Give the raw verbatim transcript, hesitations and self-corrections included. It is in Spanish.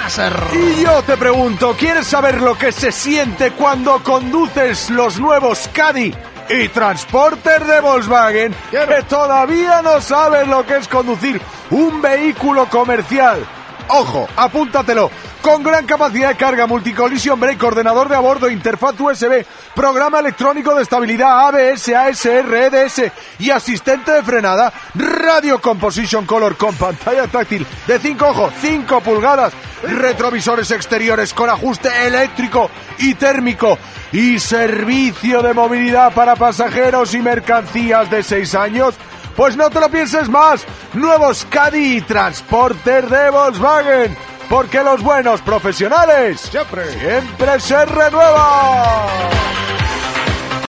láser. Y yo te pregunto, ¿quieres saber lo que se siente cuando conduces los nuevos Caddy y Transporter de Volkswagen? Quiero. Que todavía no sabes lo que es conducir un vehículo comercial. Ojo, apúntatelo. Con gran capacidad de carga, multicollision brake, ordenador de a bordo, interfaz U S B, programa electrónico de estabilidad, A B S, A S R, E D S y asistente de frenada, radio composition color con pantalla táctil de cinco, ojo, cinco pulgadas, retrovisores exteriores con ajuste eléctrico y térmico y servicio de movilidad para pasajeros y mercancías de seis años. Pues no te lo pienses más, nuevos Caddy y Transporter de Volkswagen, porque los buenos profesionales siempre, siempre se renuevan.